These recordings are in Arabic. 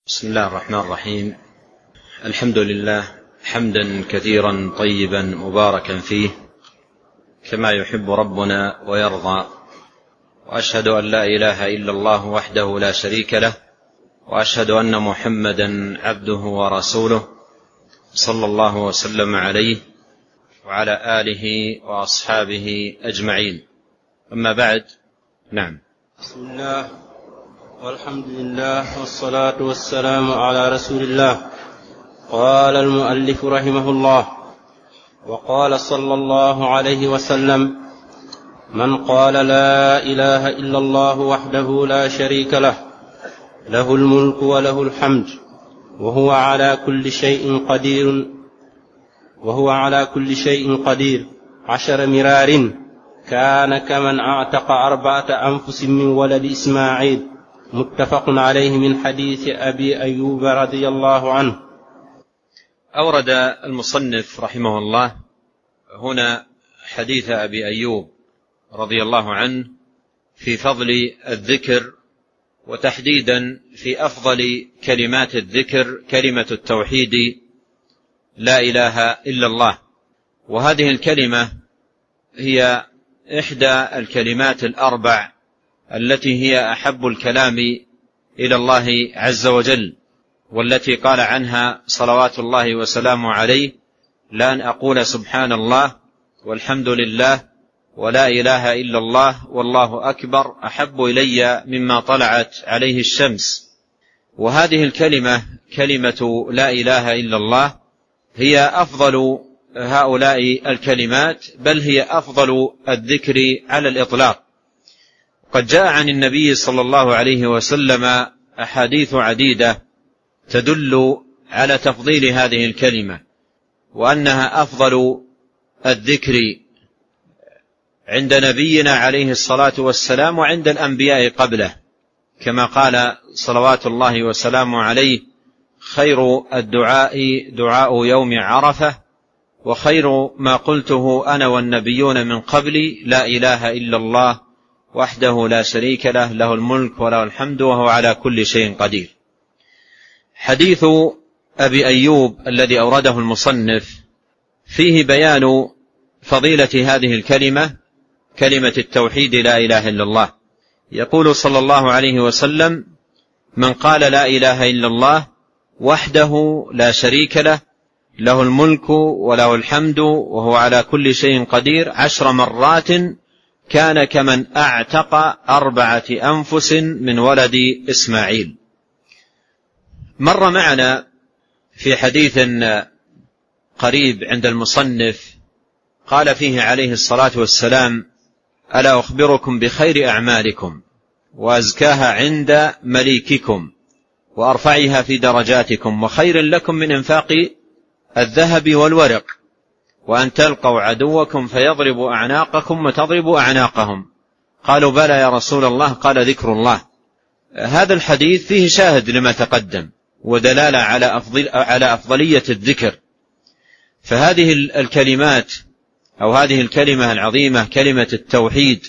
بسم الله الرحمن الرحيم. الحمد لله حمدا كثيرا طيبا مباركا فيه كما يحب ربنا ويرضى، وأشهد أن لا إله إلا الله وحده لا شريك له، وأشهد أن محمدا عبده ورسوله صلى الله وسلم عليه وعلى آله وأصحابه أجمعين. أما بعد. نعم. بسم الله والحمد لله والصلاة والسلام على رسول الله. قال المؤلف رحمه الله: وقال صلى الله عليه وسلم: من قال لا إله إلا الله وحده لا شريك له، له الملك وله الحمد وهو على كل شيء قدير 10 مرار، كان كمن أعتق 4 أنفس من ولد إسماعيل. متفق عليه من حديث أبي أيوب رضي الله عنه. أورد المصنف رحمه الله هنا حديث أبي أيوب رضي الله عنه في فضل الذكر، وتحديدا في أفضل كلمات الذكر كلمة التوحيد لا إله إلا الله. وهذه الكلمة هي إحدى الكلمات الأربع التي هي أحب الكلام إلى الله عز وجل، والتي قال عنها صلوات الله وسلامه عليه: لأن أقول سبحان الله والحمد لله ولا إله إلا الله والله أكبر أحب إلي مما طلعت عليه الشمس. وهذه الكلمة كلمة لا إله إلا الله هي أفضل هؤلاء الكلمات، بل هي أفضل الذكر على الإطلاق. قد جاء عن النبي صلى الله عليه وسلم أحاديث عديدة تدل على تفضيل هذه الكلمة، وأنها أفضل الذكر عند نبينا عليه الصلاة والسلام وعند الأنبياء قبله، كما قال صلوات الله وسلامه عليه: خير الدعاء دعاء يوم عرفة، وخير ما قلته أنا والنبيون من قبلي لا إله إلا الله وحده لا شريك له، له الملك وله الحمد وهو على كل شيء قدير. حديث أبي أيوب الذي أورده المصنف فيه بيان فضيلة هذه الكلمة، كلمة التوحيد لا إله إلا الله. يقول صلى الله عليه وسلم: من قال لا إله إلا الله وحده لا شريك له، له الملك وله الحمد وهو على كل شيء قدير 10 مرات، كان كمن أعتق 4 أنفس من ولد إسماعيل. مر معنا في حديث قريب عند المصنف قال فيه عليه الصلاة والسلام: ألا أخبركم بخير أعمالكم وأزكاها عند مليككم وأرفعها في درجاتكم وخير لكم من إنفاق الذهب والورق، وأن تلقوا عدوكم فيضرب أعناقكم وتضربوا أعناقهم. قالوا: بلى يا رسول الله. قال: ذكر الله. هذا الحديث فيه شاهد لما تقدم ودلالة على أفضلية الذكر. فهذه الكلمات أو هذه الكلمة العظيمة كلمة التوحيد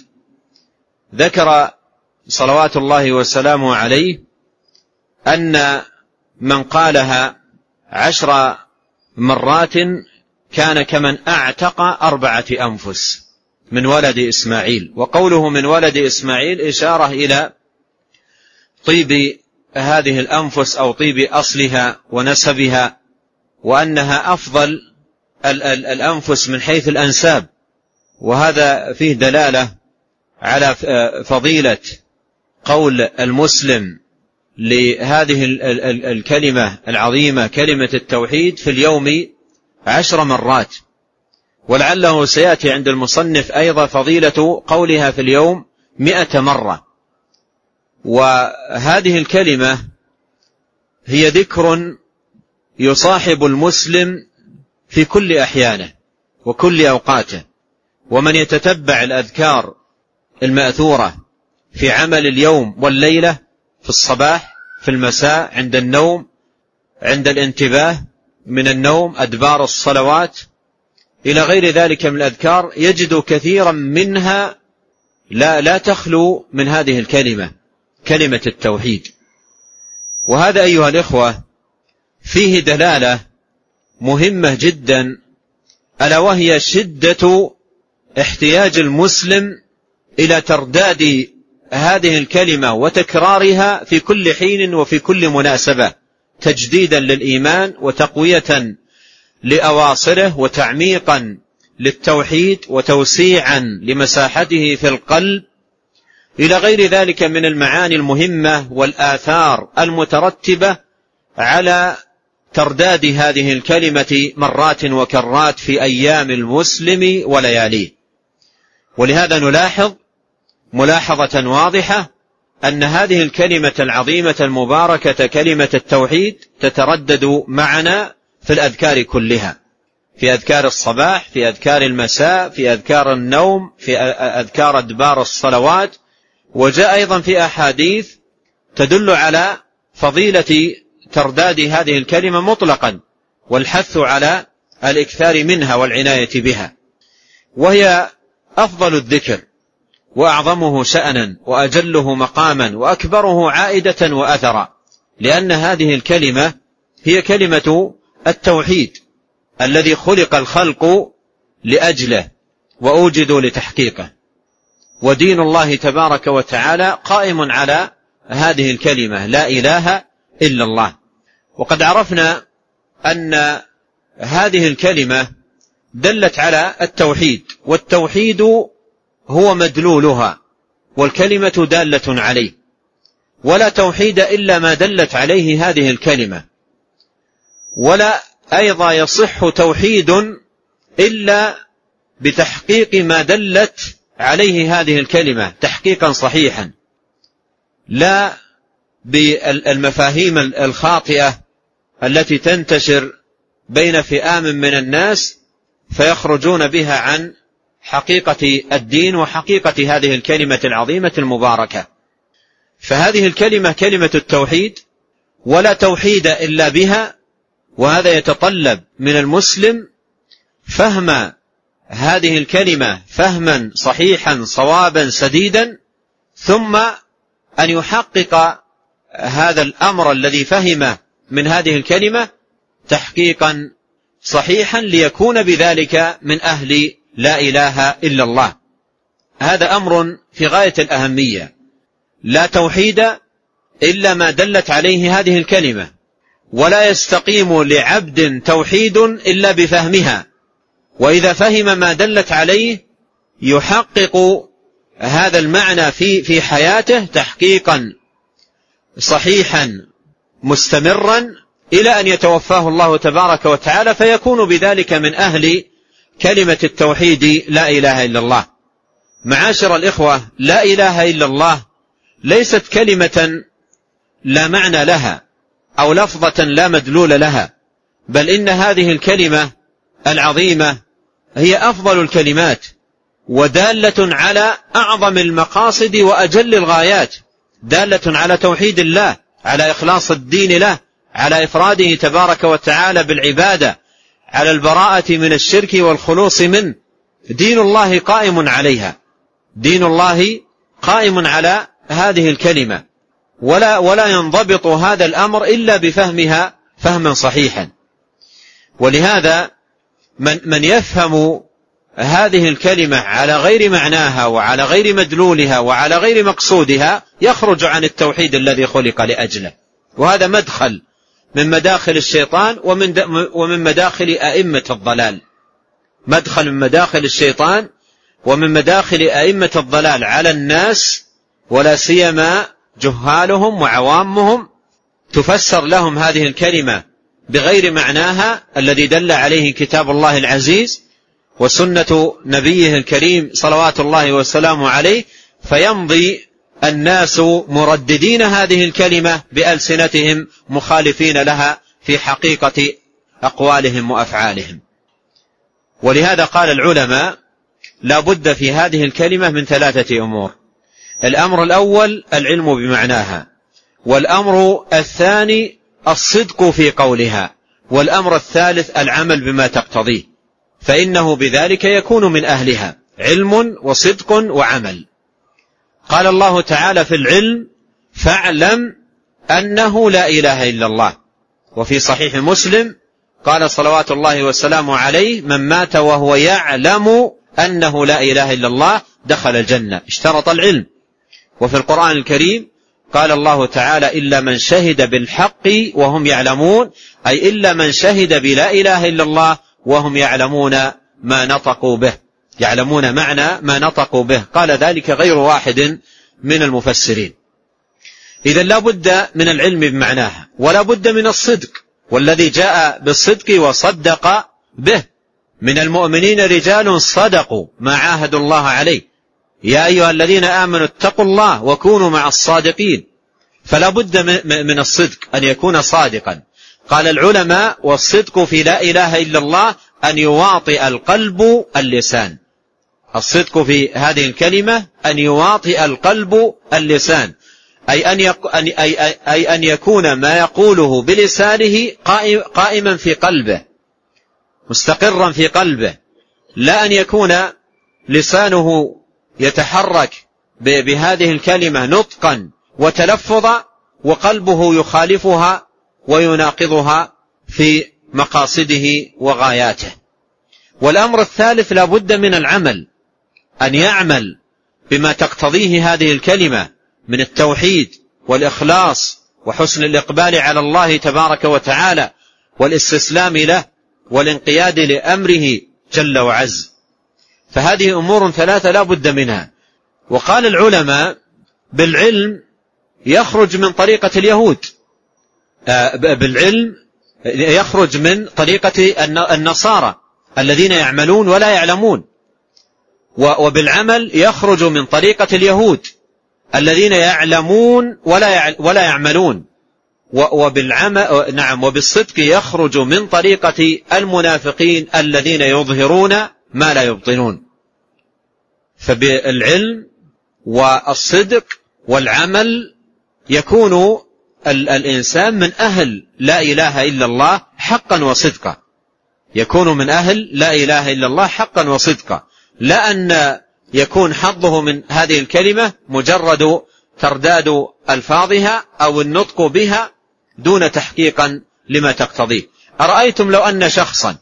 ذكر صلوات الله وسلامه عليه أن من قالها 10 مرات كان كمن أعتق 4 أنفس من ولد إسماعيل. وقوله من ولد إسماعيل إشارة إلى طيب هذه الأنفس أو طيب أصلها ونسبها، وأنها أفضل الأنفس من حيث الأنساب. وهذا فيه دلالة على فضيلة قول المسلم لهذه الكلمة العظيمة كلمة التوحيد في اليوم 10 مرات. ولعله سيأتي عند المصنف أيضا فضيلة قولها في اليوم 100 مرة. وهذه الكلمة هي ذكر يصاحب المسلم في كل أحيانه وكل أوقاته. ومن يتتبع الأذكار المأثورة في عمل اليوم والليلة، في الصباح، في المساء، عند النوم، عند الانتباه من النوم، أدبار الصلوات، إلى غير ذلك من الأذكار، يجد كثيرا منها لا تخلو من هذه الكلمة، كلمة التوحيد. وهذا أيها الإخوة فيه دلالة مهمة جدا، ألا وهي شدة احتياج المسلم إلى ترداد هذه الكلمة وتكرارها في كل حين وفي كل مناسبة، تجديدا للإيمان وتقوية لأواصره وتعميقا للتوحيد وتوسيعا لمساحته في القلب، إلى غير ذلك من المعاني المهمة والآثار المترتبة على ترداد هذه الكلمة مرات وكرات في أيام المسلم ولياليه. ولهذا نلاحظ ملاحظة واضحة أن هذه الكلمة العظيمة المباركة كلمة التوحيد تتردد معنا في الأذكار كلها، في أذكار الصباح، في أذكار المساء، في أذكار النوم، في أذكار أدبار الصلوات. وجاء أيضا في أحاديث تدل على فضيلة ترداد هذه الكلمة مطلقا والحث على الإكثار منها والعناية بها، وهي أفضل الذكر وأعظمه شأنا وأجله مقاما وأكبره عائدة وأثرا، لأن هذه الكلمة هي كلمة التوحيد الذي خلق الخلق لأجله وأوجدوا لتحقيقه، ودين الله تبارك وتعالى قائم على هذه الكلمة لا إله إلا الله. وقد عرفنا أن هذه الكلمة دلت على التوحيد، والتوحيد هو مدلولها، والكلمة دالة عليه، ولا توحيد إلا ما دلت عليه هذه الكلمة، ولا أيضا يصح توحيد إلا بتحقيق ما دلت عليه هذه الكلمة تحقيقا صحيحا، لا بالمفاهيم الخاطئة التي تنتشر بين فئام من الناس فيخرجون بها عن حقيقة الدين وحقيقة هذه الكلمة العظيمة المباركة. فهذه الكلمة كلمة التوحيد، ولا توحيد إلا بها، وهذا يتطلب من المسلم فهم هذه الكلمة فهما صحيحا صوابا سديدا، ثم أن يحقق هذا الأمر الذي فهم من هذه الكلمة تحقيقا صحيحا ليكون بذلك من أهل لا إله إلا الله. هذا أمر في غاية الأهمية، لا توحيد إلا ما دلت عليه هذه الكلمة، ولا يستقيم لعبد توحيد إلا بفهمها، وإذا فهم ما دلت عليه يحقق هذا المعنى في حياته تحقيقا صحيحا مستمرا إلى أن يتوفاه الله تبارك وتعالى، فيكون بذلك من أهل كلمة التوحيد لا إله إلا الله. معاشر الإخوة، لا إله إلا الله ليست كلمة لا معنى لها أو لفظة لا مدلول لها، بل إن هذه الكلمة العظيمة هي أفضل الكلمات، ودالة على أعظم المقاصد وأجل الغايات، دالة على توحيد الله، على إخلاص الدين له، على إفراده تبارك وتعالى بالعبادة، على البراءة من الشرك والخلوص منه. دين الله قائم عليها، دين الله قائم على هذه الكلمة، ولا ينضبط هذا الأمر إلا بفهمها فهما صحيحا. ولهذا من يفهم هذه الكلمة على غير معناها وعلى غير مدلولها وعلى غير مقصودها يخرج عن التوحيد الذي خلق لأجله، وهذا مدخل من مداخل الشيطان ومن مداخل أئمة الضلال، مدخل من مداخل الشيطان ومن مداخل أئمة الضلال على الناس، ولا سيما جهالهم وعوامهم، تفسر لهم هذه الكلمة بغير معناها الذي دل عليه كتاب الله العزيز وسنة نبيه الكريم صلوات الله وسلامه عليه، فيمضي الناس مرددين هذه الكلمة بألسنتهم مخالفين لها في حقيقة أقوالهم وأفعالهم. ولهذا قال العلماء لا بد في هذه الكلمة من ثلاثة أمور: الأمر الأول العلم بمعناها، والأمر الثاني الصدق في قولها، والأمر الثالث العمل بما تقتضيه، فإنه بذلك يكون من أهلها، علم وصدق وعمل. قال الله تعالى في العلم: فاعلم أنه لا إله إلا الله. وفي صحيح مسلم قال صلوات الله وسلامه عليه: من مات وهو يعلم أنه لا إله إلا الله دخل الجنة. اشترط العلم. وفي القرآن الكريم قال الله تعالى: إلا من شهد بالحق وهم يعلمون، أي إلا من شهد بلا إله إلا الله وهم يعلمون ما نطقوا به، يعلمون معنى ما نطقوا به. قال ذلك غير واحد من المفسرين. إذن لا بد من العلم بمعناها، ولا بد من الصدق، والذي جاء بالصدق وصدق به. من المؤمنين رجال صدقوا ما عاهدوا الله عليه، يا أيها الذين آمنوا اتقوا الله وكونوا مع الصادقين. فلا بد من الصدق، أن يكون صادقا. قال العلماء: والصدق في لا إله إلا الله أن يواطئ القلب اللسان. الصدق في هذه الكلمة أن يواطئ القلب اللسان، أي أن يكون ما يقوله بلسانه قائما في قلبه، مستقرا في قلبه، لا أن يكون لسانه يتحرك بهذه الكلمة نطقا وتلفظا وقلبه يخالفها ويناقضها في مقاصده وغاياته. والأمر الثالث: لا بد من العمل، أن يعمل بما تقتضيه هذه الكلمة من التوحيد والإخلاص وحسن الإقبال على الله تبارك وتعالى والاستسلام له والانقياد لأمره جل وعز. فهذه أمور ثلاثة لا بد منها. وقال العلماء: بالعلم يخرج من طريقة اليهود، بالعلم يخرج من طريقة النصارى الذين يعملون ولا يعلمون، وبالعمل يخرج من طريقة اليهود الذين يعلمون ولا يعملون، وبالصدق يخرج من طريقة المنافقين الذين يظهرون ما لا يبطنون. فبالعلم والصدق والعمل يكون الإنسان من أهل لا إله إلا الله حقا وصدقا، يكون من أهل لا إله إلا الله حقا وصدقا، لا أن يكون حظه من هذه الكلمة مجرد ترداد ألفاظها أو النطق بها دون تحقيقا لما تقتضيه. أرأيتم لو أن شخصا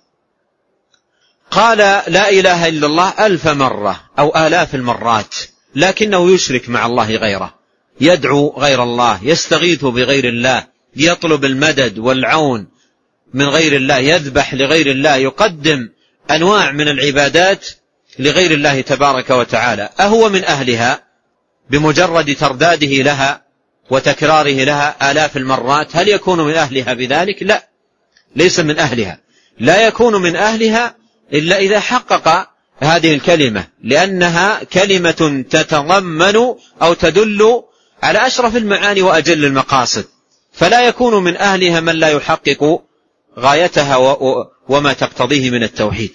قال لا إله إلا الله 1000 مرة أو آلاف المرات، لكنه يشرك مع الله غيره، يدعو غير الله، يستغيث بغير الله، يطلب المدد والعون من غير الله، يذبح لغير الله، يقدم أنواع من العبادات لغير الله تبارك وتعالى، أهو من أهلها بمجرد ترداده لها وتكراره لها آلاف المرات؟ هل يكون من أهلها بذلك؟ لا، ليس من أهلها. لا يكون من أهلها إلا إذا حقق هذه الكلمة، لأنها كلمة تتضمن أو تدل على أشرف المعاني وأجل المقاصد، فلا يكون من أهلها من لا يحقق غايتها وما تقتضيه من التوحيد.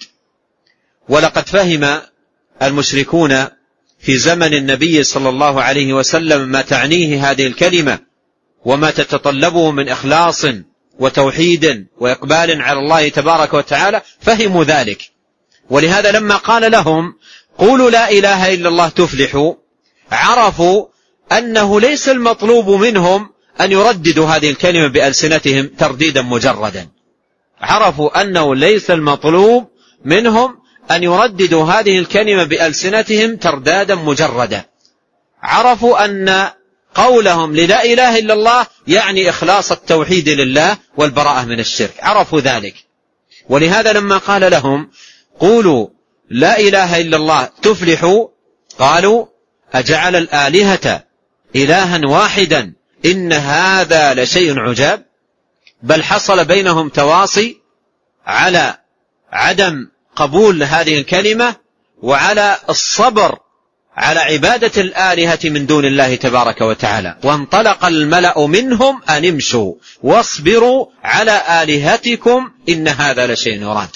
ولقد فهم المشركون في زمن النبي صلى الله عليه وسلم ما تعنيه هذه الكلمة وما تتطلبه من إخلاص وتوحيد وإقبال على الله تبارك وتعالى، فهموا ذلك. ولهذا لما قال لهم قولوا لا إله إلا الله تفلحوا، عرفوا أنه ليس المطلوب منهم أن يرددوا هذه الكلمة بألسنتهم ترديدا مجردا، عرفوا أنه ليس المطلوب منهم أن يرددوا هذه الكلمة بألسنتهم تردادا مجردا، عرفوا أن قولهم للا إله إلا الله يعني إخلاص التوحيد لله والبراءة من الشرك، عرفوا ذلك. ولهذا لما قال لهم قولوا لا إله إلا الله تفلحوا، قالوا أجعل الآلهة إلها واحدا إن هذا لشيء عجاب. بل حصل بينهم تواصي على عدم قبول هذه الكلمة وعلى الصبر على عبادة الآلهة من دون الله تبارك وتعالى. وانطلق الملأ منهم أن امشوا واصبروا على آلهتكم إن هذا لشيء يراد.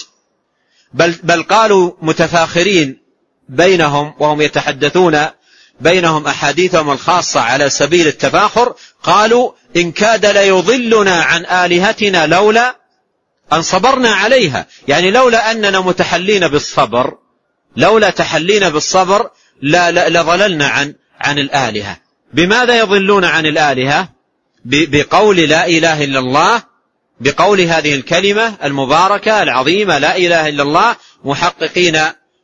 بل قالوا متفاخرين بينهم وهم يتحدثون بينهم أحاديثهم الخاصة على سبيل التفاخر، قالوا إن كاد ليضلنا عن آلهتنا لولا أن صبرنا عليها، يعني لولا أننا متحلين بالصبر، لولا تحلينا بالصبر لضللنا عن الآلهة. بماذا يضلون عن الآلهة؟ بقول لا إله إلا الله، بقول هذه الكلمة المباركة العظيمة لا إله إلا الله، محققين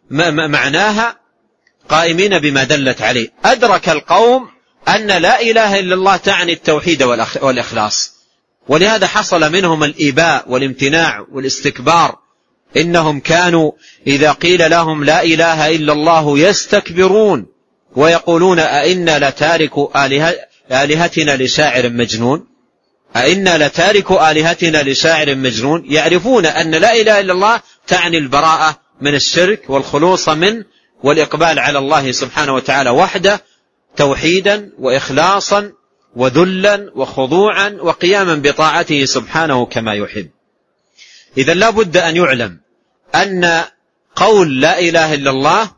معناها قائمين بما دلت عليه. أدرك القوم أن لا إله إلا الله تعني التوحيد والإخلاص، ولهذا حصل منهم الإباء والامتناع والاستكبار. إنهم كانوا إذا قيل لهم لا إله إلا الله يستكبرون ويقولون أئنا لتاركوا آلهتنا لشاعر مجنون، أئنا لتاركوا آلهتنا لشاعر مجنون. يعرفون أن لا إله إلا الله تعني البراءة من الشرك والخلوص منه والإقبال على الله سبحانه وتعالى وحده، توحيدا وإخلاصا وذلا وخضوعا وقياما بطاعته سبحانه كما يحب. إذن لا بد أن يعلم أن قول لا إله إلا الله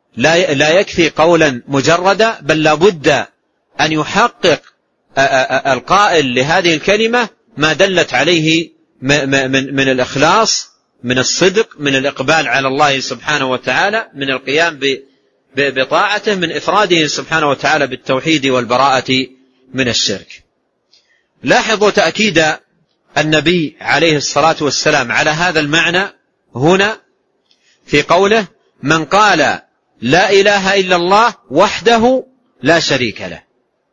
لا يكفي قولا مجردا، بل لا بد أن يحقق القائل لهذه الكلمة ما دلت عليه من الإخلاص، من الصدق، من الإقبال على الله سبحانه وتعالى، من القيام بطاعته، من إفراده سبحانه وتعالى بالتوحيد والبراءة من الشرك. لاحظوا تأكيد النبي عليه الصلاة والسلام على هذا المعنى هنا في قوله من قال لا إله إلا الله وحده لا شريك له.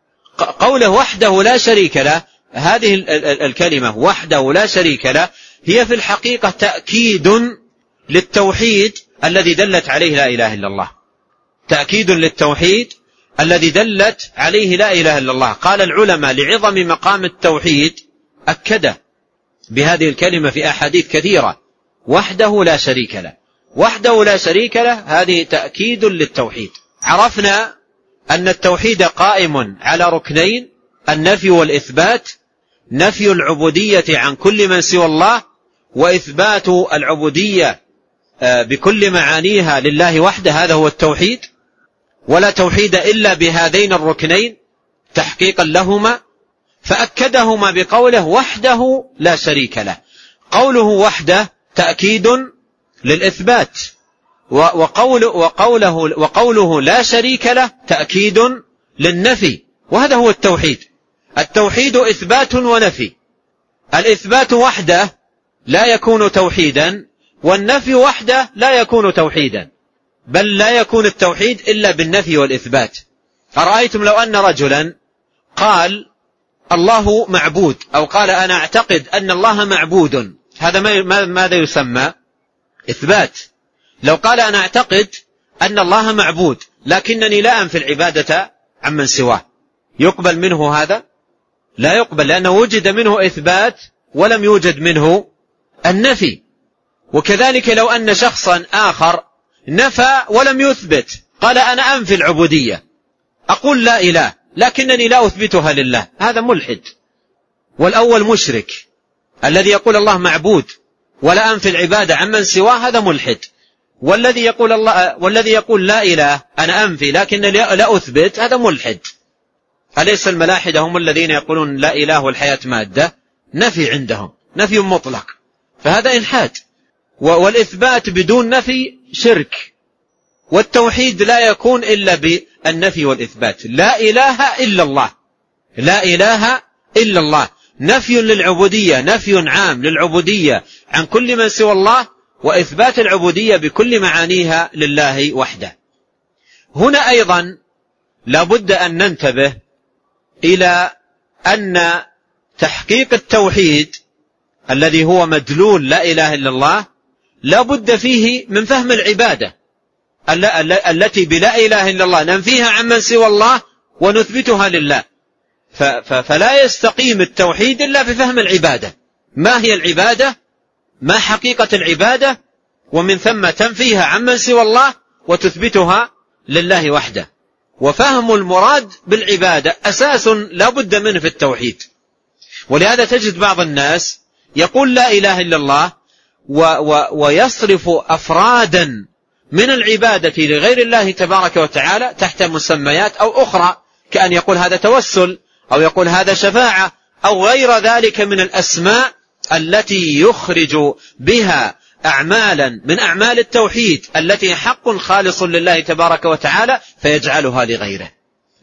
قوله وحده لا شريك له، هذه الكلمة وحده لا شريك له هي في الحقيقة تأكيد للتوحيد الذي دلت عليه لا إله إلا الله، تأكيد للتوحيد الذي دلت عليه لا إله إلا الله. قال العلماء لعظم مقام التوحيد أكده بهذه الكلمة في أحاديث كثيرة، وحده لا شريك له، وحده لا شريك له، هذه تأكيد للتوحيد. عرفنا أن التوحيد قائم على ركنين: النفي والإثبات، نفي العبودية عن كل من سوى الله، وإثبات العبودية بكل معانيها لله وحده، هذا هو التوحيد. ولا توحيد إلا بهذين الركنين تحقيقا لهما، فأكدهما بقوله وحده لا شريك له. قوله وحده تأكيد للإثبات، وقوله لا شريك له تأكيد للنفي، وهذا هو التوحيد. التوحيد إثبات ونفي. الإثبات وحده لا يكون توحيدا، والنفي وحده لا يكون توحيدا، بل لا يكون التوحيد إلا بالنفي والإثبات. أرأيتم لو أن رجلا قال الله معبود، أو قال أنا أعتقد أن الله معبود، هذا ماذا يسمى؟ إثبات. لو قال أنا أعتقد أن الله معبود لكنني لا أنفي العبادة عمن سواه، يقبل منه هذا؟ لا يقبل، لأنه وجد منه إثبات ولم يوجد منه النفي. وكذلك لو أن شخصا آخر نفى ولم يثبت، قال أنا أنفي العبودية، أقول لا إله لكنني لا أثبتها لله، هذا ملحد. والأول مشرك، الذي يقول الله معبود ولا أنفي العبادة عمن سواه هذا ملحد. والذي يقول لا إله أنا أنفي لكن لا أثبت هذا ملحد. أليس الملاحدة هم الذين يقولون لا إله والحياة مادة؟ نفي عندهم، نفي مطلق، فهذا إلحاد. والإثبات بدون نفي شرك. والتوحيد لا يكون إلا بالنفي والإثبات. لا إله إلا الله، لا إله إلا الله، نفي للعبودية، نفي عام للعبودية عن كل من سوى الله، وإثبات العبودية بكل معانيها لله وحده. هنا أيضا لابد أن ننتبه إلى أن تحقيق التوحيد الذي هو مدلول لا إله إلا الله لابد فيه من فهم العبادة التي بلا إله إلا الله ننفيها عمن سوى الله ونثبتها لله. فلا يستقيم التوحيد إلا بفهم العبادة. ما هي العبادة؟ ما حقيقة العبادة؟ ومن ثم تنفيها عمن سوى الله وتثبتها لله وحده. وفهم المراد بالعبادة أساس لا بد منه في التوحيد. ولهذا تجد بعض الناس يقول لا إله إلا الله ويصرف أفرادا من العبادة لغير الله تبارك وتعالى تحت مسميات أو أخرى، كأن يقول هذا توسل، أو يقول هذا شفاعة، أو غير ذلك من الأسماء التي يخرج بها أعمالا من أعمال التوحيد التي حق خالص لله تبارك وتعالى فيجعلها لغيره.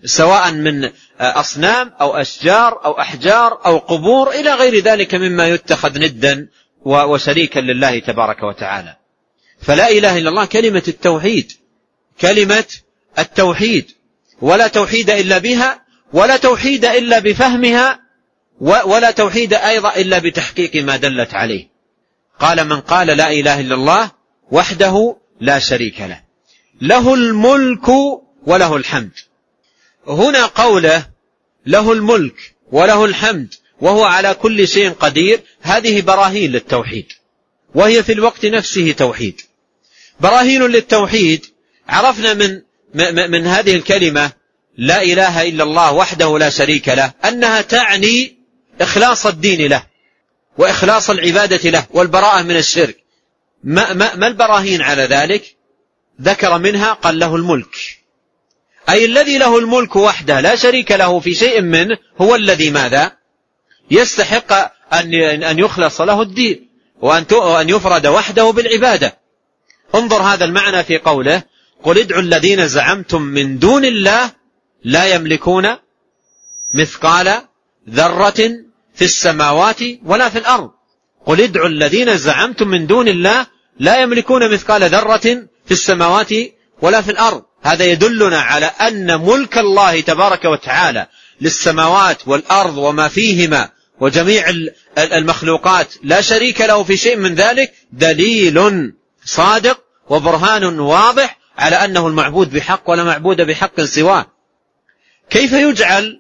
سواء من أصنام أو أشجار أو أحجار أو قبور إلى غير ذلك مما يتخذ ندا وشريكا لله تبارك وتعالى. فلا إله إلا الله كلمة التوحيد، كلمة التوحيد، ولا توحيد إلا بها، ولا توحيد إلا بفهمها، ولا توحيد أيضا إلا بتحقيق ما دلت عليه. قال من قال لا إله إلا الله وحده لا شريك له، له الملك وله الحمد. هنا قوله له الملك وله الحمد وهو على كل شيء قدير، هذه براهين للتوحيد، وهي في الوقت نفسه توحيد. براهين للتوحيد عرفنا من هذه الكلمة لا إله إلا الله وحده لا شريك له أنها تعني إخلاص الدين له وإخلاص العبادة له والبراءة من الشرك. ما البراهين على ذلك؟ ذكر منها قال له الملك، أي الذي له الملك وحده لا شريك له في شيء منه، هو الذي ماذا؟ يستحق أن يخلص له الدين وأن يفرد وحده بالعبادة. انظر هذا المعنى في قوله قل ادعوا الذين زعمتم من دون الله لا يملكون مثقال ذرة في السماوات ولا في الأرض. قل ادعوا الذين زعمتم من دون الله لا يملكون مثقال ذرة في السماوات ولا في الأرض. هذا يدلنا على أن ملك الله تبارك وتعالى للسماوات والأرض وما فيهما وجميع المخلوقات لا شريك له في شيء من ذلك، دليل صادق وبرهان واضح على أنه المعبود بحق ولا معبود بحق سواه. كيف يجعل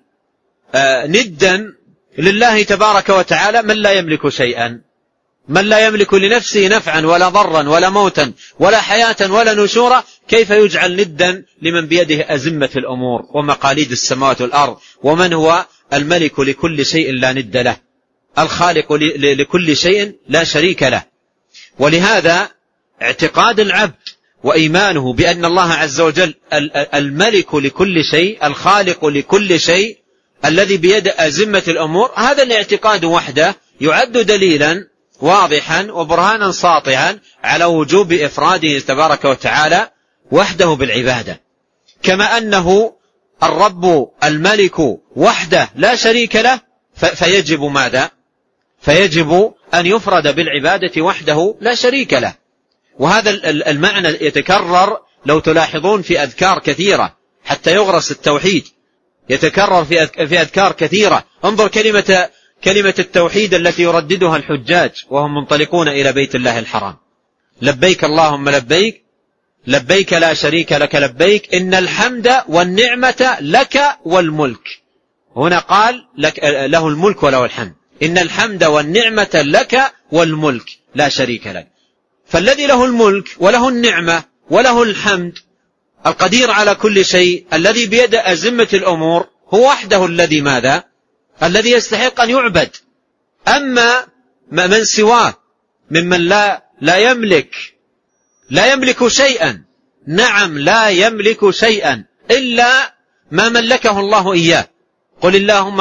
ندا لله تبارك وتعالى من لا يملك شيئا، من لا يملك لنفسه نفعا ولا ضرا ولا موتا ولا حياة ولا نشورا؟ كيف يجعل ندا لمن بيده أزمة الأمور ومقاليد السماوات والأرض، ومن هو الملك لكل شيء لا ند له، الخالق لكل شيء لا شريك له. ولهذا اعتقاد العبد وإيمانه بأن الله عز وجل الملك لكل شيء، الخالق لكل شيء، الذي بيد أزمة الأمور، هذا الاعتقاد وحده يعد دليلا واضحا وبرهانا ساطعا على وجوب إفراده تبارك وتعالى وحده بالعبادة. كما أنه الرب الملك وحده لا شريك له، فيجب ماذا؟ فيجب أن يفرد بالعبادة وحده لا شريك له. وهذا المعنى يتكرر لو تلاحظون في أذكار كثيرة حتى يغرس التوحيد، يتكرر في أذكار كثيرة. انظر كلمة التوحيد التي يرددها الحجاج وهم منطلقون إلى بيت الله الحرام: لبيك اللهم لبيك، لبيك لا شريك لك لبيك، إن الحمد والنعمة لك والملك. هنا قال لك له الملك وله الحمد، إن الحمد والنعمة لك والملك لا شريك لك. فالذي له الملك وله النعمة وله الحمد، القدير على كل شيء، الذي بيد أزمة الأمور، هو وحده الذي ماذا؟ الذي يستحق أن يعبد. أما من سواه ممن لا يملك شيئا، نعم لا يملك شيئا إلا ما ملكه الله إياه. قل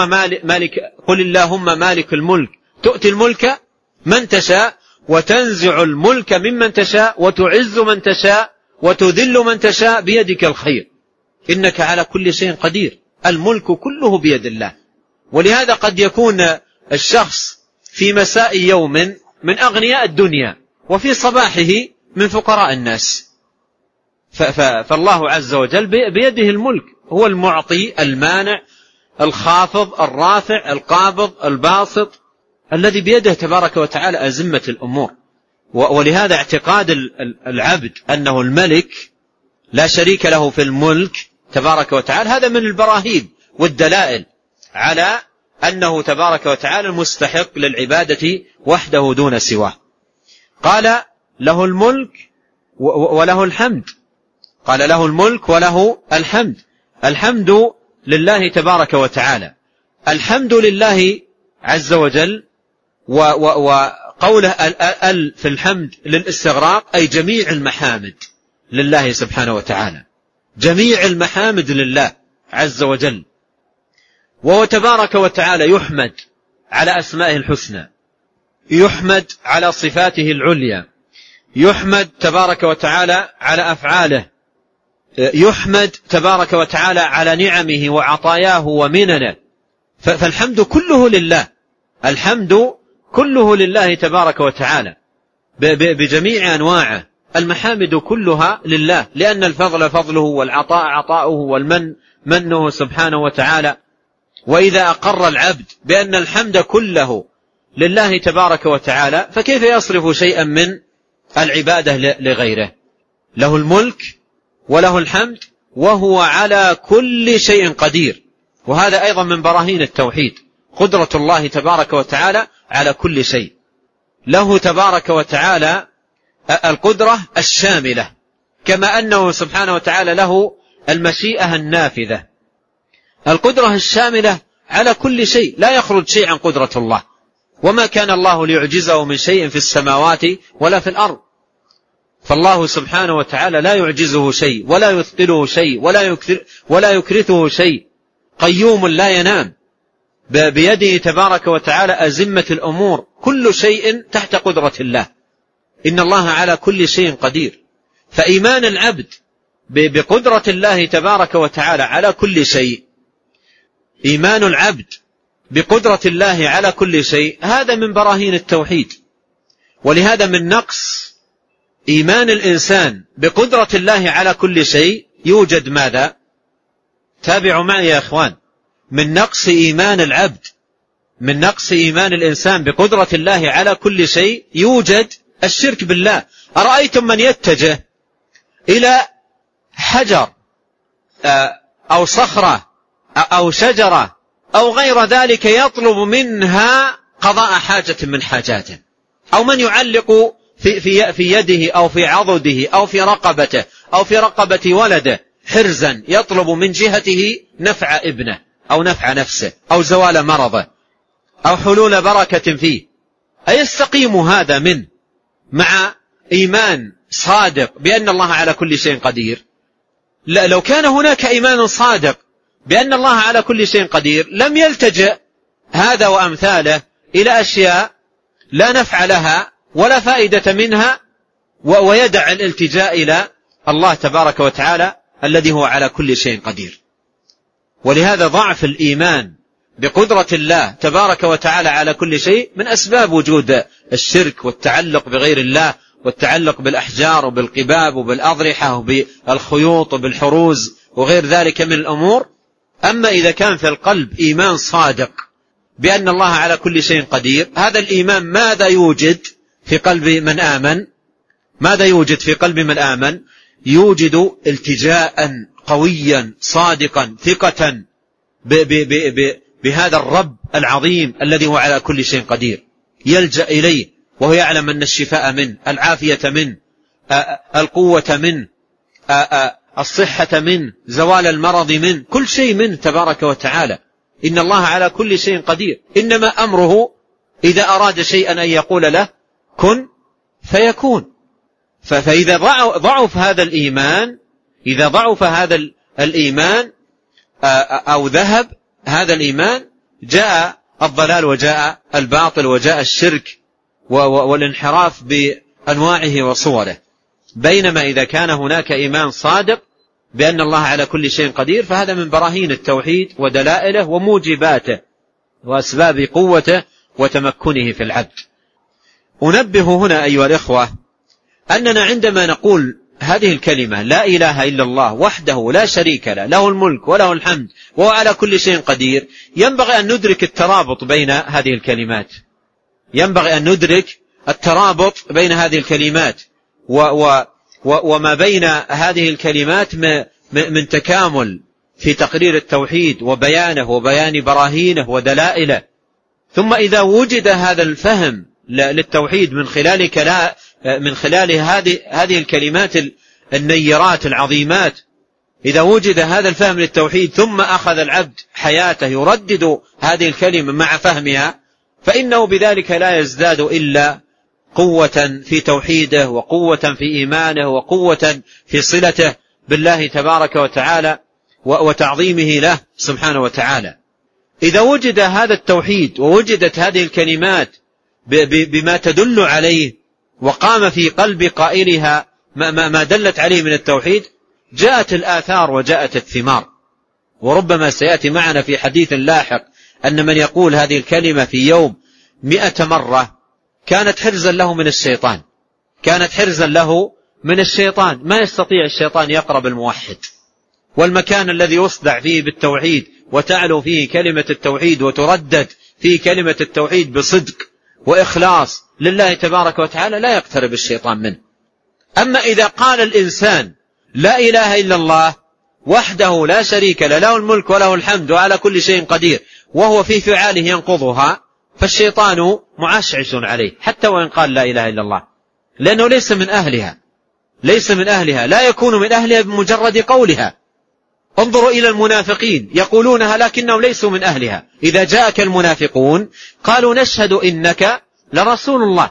اللهم مالك الملك تؤتي الملك من تشاء وتنزع الملك ممن تشاء وتعز من تشاء وتذل من تشاء بيدك الخير إنك على كل شيء قدير. الملك كله بيد الله. ولهذا قد يكون الشخص في مساء يوم من أغنياء الدنيا وفي صباحه من فقراء الناس، فالله عز وجل بيده الملك، هو المعطي المانع الخافض الرافع القابض الباسط، الذي بيده تبارك وتعالى أزمة الأمور. ولهذا اعتقاد العبد أنه الملك لا شريك له في الملك تبارك وتعالى، هذا من البراهين والدلائل على أنه تبارك وتعالى المستحق للعبادة وحده دون سواه. قال له الملك وله الحمد، قال له الملك وله الحمد. الحمد لله تبارك وتعالى، الحمد لله عز وجل. وقوله في الحمد للاستغراق، أي جميع المحامد لله سبحانه وتعالى، جميع المحامد لله عز وجل. وهو تبارك وتعالى يحمد على أسمائه الحسنى، يحمد على صفاته العليا، يحمد تبارك وتعالى على أفعاله، يحمد تبارك وتعالى على نعمه وعطاياه ومننه، فالحمد كله لله، الحمد كله لله تبارك وتعالى بجميع أنواعه، المحامد كلها لله، لأن الفضل فضله والعطاء عطاؤه والمن منه سبحانه وتعالى. وإذا أقر العبد بأن الحمد كله لله تبارك وتعالى، فكيف يصرف شيئا من العبادة لغيره؟ له الملك وله الحمد وهو على كل شيء قدير. وهذا أيضا من براهين التوحيد، قدرة الله تبارك وتعالى على كل شيء. له تبارك وتعالى القدرة الشاملة، كما أنه سبحانه وتعالى له المشيئة النافذة. القدرة الشاملة على كل شيء، لا يخرج شيء عن قدرة الله، وما كان الله ليعجزه من شيء في السماوات ولا في الأرض. فالله سبحانه وتعالى لا يعجزه شيء ولا يثقله شيء ولا يكرثه شيء، قيوم لا ينام، بيده تبارك وتعالى أزمة الأمور، كل شيء تحت قدرة الله، إن الله على كل شيء قدير. فإيمان العبد بقدرة الله تبارك وتعالى على كل شيء، إيمان العبد بقدرة الله على كل شيء، هذا من براهين التوحيد. ولهذا من نقص إيمان الإنسان بقدرة الله على كل شيء يوجد ماذا؟ تابعوا معي يا أخوان، من نقص إيمان العبد، من نقص إيمان الإنسان بقدرة الله على كل شيء يوجد الشرك بالله. أرأيتم من يتجه إلى حجر أو صخرة أو شجرة أو غير ذلك يطلب منها قضاء حاجة من حاجاته، أو من يعلق في يده أو في عضده أو في رقبته أو في رقبة ولده حرزا يطلب من جهته نفع ابنه أو نفع نفسه أو زوال مرضه أو حلول بركة فيه، أيستقيم هذا من مع إيمان صادق بأن الله على كل شيء قدير؟ لا، لو كان هناك إيمان صادق بأن الله على كل شيء قدير لم يلتجئ هذا وأمثاله إلى أشياء لا نفع لها ولا فائدة منها، ويدع الالتجاء إلى الله تبارك وتعالى الذي هو على كل شيء قدير. ولهذا ضعف الإيمان بقدرة الله تبارك وتعالى على كل شيء من أسباب وجود الشرك والتعلق بغير الله، والتعلق بالأحجار وبالقباب وبالأضرحة وبالخيوط وبالحروز وغير ذلك من الأمور. أما إذا كان في القلب إيمان صادق بأن الله على كل شيء قدير، هذا الإيمان ماذا يوجد في قلب من آمن؟ ماذا يوجد في قلب من آمن؟ يوجد التجاء قويا صادقا ثقة بهذا الرب العظيم الذي هو على كل شيء قدير، يلجأ إليه وهو يعلم أن الشفاء منه، العافية منه، القوة منه، الصحة منه، زوال المرض منه، كل شيء منه تبارك وتعالى. إن الله على كل شيء قدير، إنما أمره إذا أراد شيئا أن يقول له كن فيكون. فإذا ضعف هذا الإيمان، إذا ضعف هذا الإيمان أو ذهب هذا الإيمان، جاء الضلال وجاء الباطل وجاء الشرك والانحراف بأنواعه وصوره. بينما إذا كان هناك إيمان صادق بأن الله على كل شيء قدير، فهذا من براهين التوحيد ودلائله وموجباته وأسباب قوته وتمكنه في العبد. أنبه هنا أيها الإخوة أننا عندما نقول هذه الكلمة لا إله إلا الله وحده لا شريك له، له الملك وله الحمد وهو على كل شيء قدير، ينبغي أن ندرك الترابط بين هذه الكلمات، ينبغي أن ندرك الترابط بين هذه الكلمات وما بين هذه الكلمات من تكامل في تقرير التوحيد وبيانه وبيان براهينه ودلائله. ثم إذا وجد هذا الفهم للتوحيد من خلال هذه الكلمات النيرات العظيمات، إذا وجد هذا الفهم للتوحيد ثم أخذ العبد حياته يردد هذه الكلمة مع فهمها، فإنه بذلك لا يزداد إلا قوة في توحيده وقوة في إيمانه وقوة في صلته بالله تبارك وتعالى وتعظيمه له سبحانه وتعالى. إذا وجد هذا التوحيد ووجدت هذه الكلمات بما تدل عليه وقام في قلب قائلها ما دلت عليه من التوحيد، جاءت الآثار وجاءت الثمار. وربما سيأتي معنا في حديث لاحق أن من يقول هذه الكلمة في يوم 100 مرة كانت حرزا له من الشيطان، كانت حرزا له من الشيطان. ما يستطيع الشيطان يقرب الموحد. والمكان الذي يصدع فيه بالتوحيد وتعلو فيه كلمة التوحيد وتردد فيه كلمة التوحيد بصدق وإخلاص لله تبارك وتعالى لا يقترب الشيطان منه. أما إذا قال الإنسان لا إله إلا الله وحده لا شريك له، له الملك وله الحمد وعلى كل شيء قدير، وهو في فعاله ينقضها، فالشيطان معشعش عليه حتى وإن قال لا إله إلا الله، لأنه ليس من أهلها، ليس من أهلها، لا يكون من أهلها بمجرد قولها. انظروا إلى المنافقين يقولونها لكنهم ليسوا من أهلها. إذا جاءك المنافقون قالوا نشهد إنك لرسول الله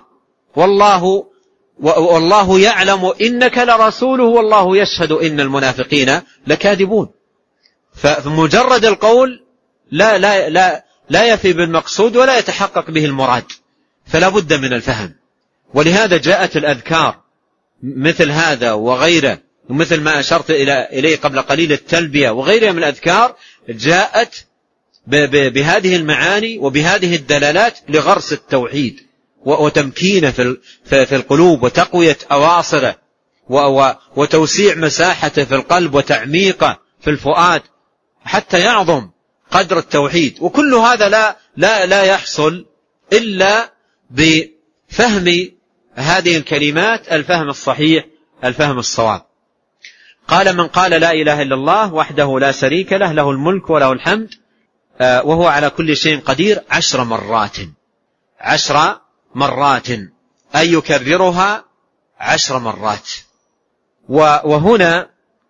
والله يعلم إنك لرسوله والله يشهد إن المنافقين لكاذبون. فمجرد القول لا يفي بالمقصود ولا يتحقق به المراد، فلا بد من الفهم. ولهذا جاءت الأذكار مثل هذا وغيره، ومثل ما أشرت إليه قبل قليل التلبية وغيرها من الأذكار، جاءت بهذه المعاني وبهذه الدلالات لغرس التوحيد وتمكينه في القلوب وتقوية أواصره وتوسيع مساحته في القلب وتعميقه في الفؤاد حتى يعظم قدر التوحيد. وكل هذا لا يحصل إلا بفهم هذه الكلمات الفهم الصحيح الفهم الصواب. قال من قال لا إله إلا الله وحده لا شريك له، له الملك وله الحمد وهو على كل شيء قدير 10 مرات، 10 مرات، أي يكررها 10 مرات. وهنا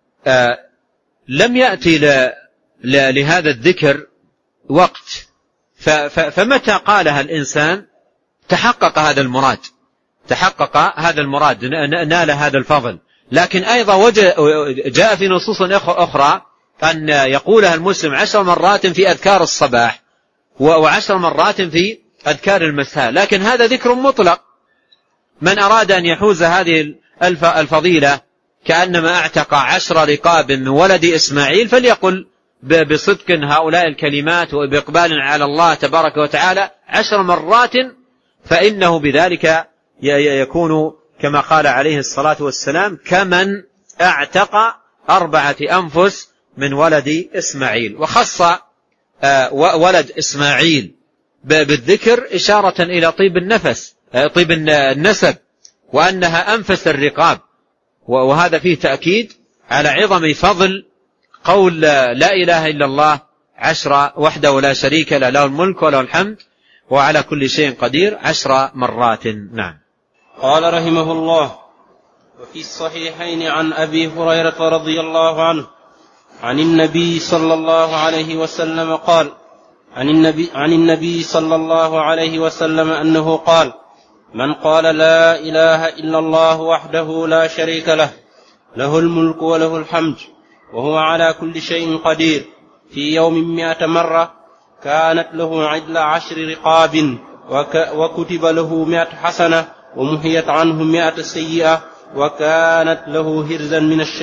لم يأتي لهذا الذكر وقت، فمتى قالها الإنسان تحقق هذا المراد، تحقق هذا المراد، نال هذا الفضل. لكن أيضا جاء في نصوص أخرى أن يقولها المسلم 10 مرات في أذكار الصباح و10 مرات في أذكار المساء، لكن هذا ذكر مطلق. من أراد أن يحوز هذه الفضيلة كأنما اعتق 10 رقاب من ولد إسماعيل فليقل بصدق هؤلاء الكلمات وبإقبال على الله تبارك وتعالى 10 مرات، فإنه بذلك يكون كما قال عليه الصلاة والسلام كمن اعتق 4 أنفس من ولد إسماعيل. وخص ولد إسماعيل بالذكر إشارة إلى طيب النفس، طيب النسب، وأنها أنفس الرقاب. وهذا فيه تأكيد على عظم فضل قول لا إله إلا الله 10 وحده لا شريك له، له الملك وله الحمد وعلى كل شيء قدير 10 مرات. نعم. قال رحمه الله: وفي الصحيحين عن أبي هريرة رضي الله عنه عن النبي صلى الله عليه وسلم قال عن النبي صلى الله عليه وسلم أنه قال: من قال لا إله إلا الله وحده لا شريك له، له الملك وله الحمد وهو على كل شيء قدير، في يوم 100 مرة، كانت له عدل 10 رقاب، وكتب له 100 حسنة، ومحيت عنه 100 سيئة، وكانت له هرزا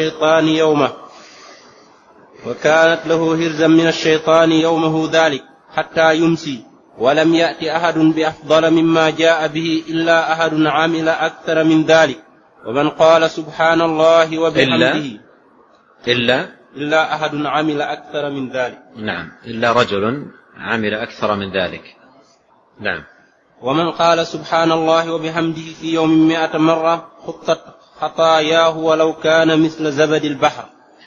من الشيطان يومه ذلك حتى يمسي، ولم يأت أحد بأفضل مما جاء به إلا أحد عمل أكثر من ذلك. ومن قال سبحان الله وبحمده إلا أحد عمل أكثر من ذلك. نعم، إلا رجل عمل أكثر من ذلك. نعم. ومن قال سبحان الله وبحمده في يوم 100 مرة خطت خطاياه ولو كان مثل زبد البحر.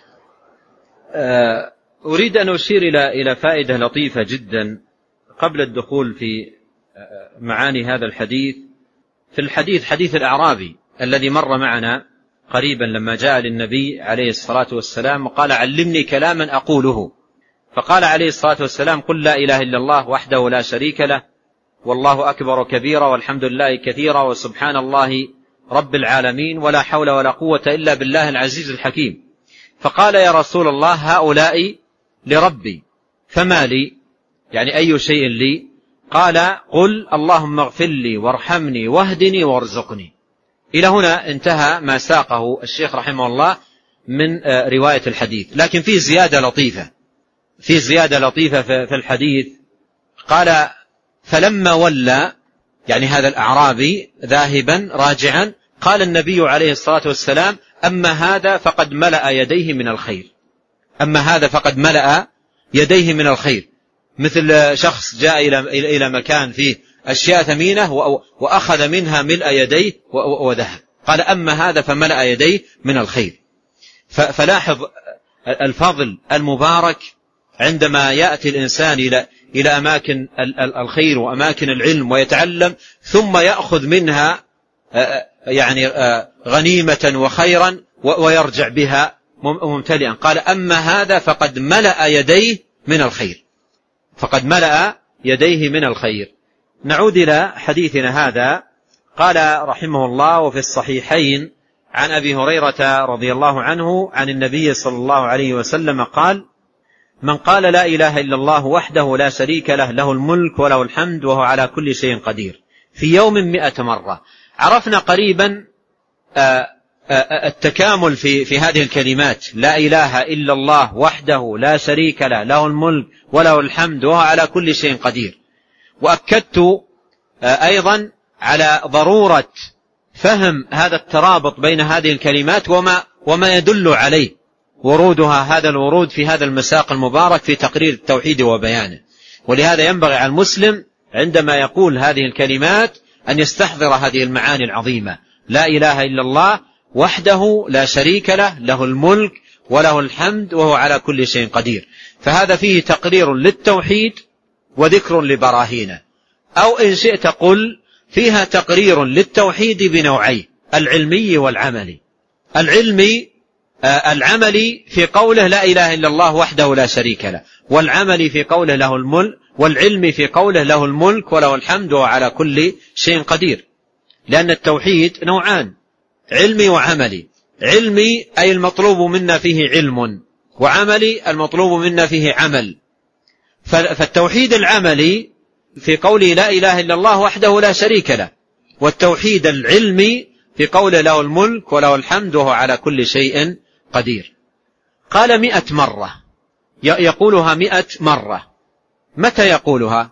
أريد أن أشير إلى فائدة لطيفة جدا قبل الدخول في معاني هذا الحديث. في الحديث حديث الأعرابي الذي مر معنا قريبا لما جاء للنبي عليه الصلاة والسلام وقال: علمني كلاما أقوله. فقال عليه الصلاة والسلام: قل لا إله إلا الله وحده لا شريك له، والله أكبر كبيرا، والحمد لله كثيرا، وسبحان الله رب العالمين، ولا حول ولا قوة إلا بالله العزيز الحكيم. فقال: يا رسول الله هؤلاء لربي، فما لي؟ يعني أي شيء لي؟ قال: قل اللهم اغفر لي وارحمني واهدني وارزقني. إلى هنا انتهى ما ساقه الشيخ رحمه الله من رواية الحديث. لكن في زيادة لطيفة في الحديث. قال فلما ولى، يعني هذا الأعرابي ذاهبا راجعا، قال النبي عليه الصلاة والسلام أما هذا فقد ملأ يديه من الخير. أما هذا فقد ملأ يديه من الخير، مثل شخص جاء إلى مكان فيه أشياء ثمينة وأخذ منها ملء يديه وذهب. قال أما هذا فملأ يديه من الخير. فلاحظ الفضل المبارك عندما يأتي الإنسان إلى أماكن الخير وأماكن العلم ويتعلم، ثم يأخذ منها يعني غنيمة وخيرا ويرجع بها ممتلئا. قال أما هذا فقد ملأ يديه من الخير، فقد ملأ يديه من الخير. نعود إلى حديثنا هذا. قال رحمه الله: وفي الصحيحين عن أبي هريرة رضي الله عنه عن النبي صلى الله عليه وسلم قال: من قال لا إله إلا الله وحده لا شريك له، له الملك وله الحمد وهو على كل شيء قدير، في يوم 100 مرة. عرفنا قريبا التكامل في هذه الكلمات: لا إله إلا الله وحده لا شريك له، له الملك وله الحمد وهو على كل شيء قدير. وأكدت أيضا على ضرورة فهم هذا الترابط بين هذه الكلمات وما يدل عليه ورودها، هذا الورود في هذا المساق المبارك في تقرير التوحيد وبيانه. ولهذا ينبغي على المسلم عندما يقول هذه الكلمات أن يستحضر هذه المعاني العظيمة: لا إله إلا الله وحده لا شريك له، له الملك وله الحمد وهو على كل شيء قدير. فهذا فيه تقرير للتوحيد وذكر لبراهينه، أو إن شئت قل فيها تقرير للتوحيد بنوعين: العلمي والعملي. العملي في قوله لا إله إلا الله وحده لا شريك له، والعملي في قوله له الملك، والعلم في قوله له الملك وله الحمد وعلى كل شيء قدير. لأن التوحيد نوعان: علمي وعملي. علمي أي المطلوب منا فيه علم، وعملي المطلوب منا فيه عمل. فالتوحيد العملي في قوله لا إله إلا الله وحده لا شريك له، والتوحيد العلمي في قوله له الملك وله الحمد وهو على كل شيء قدير. قال 100 مرة، يقولها 100 مرة. متى يقولها؟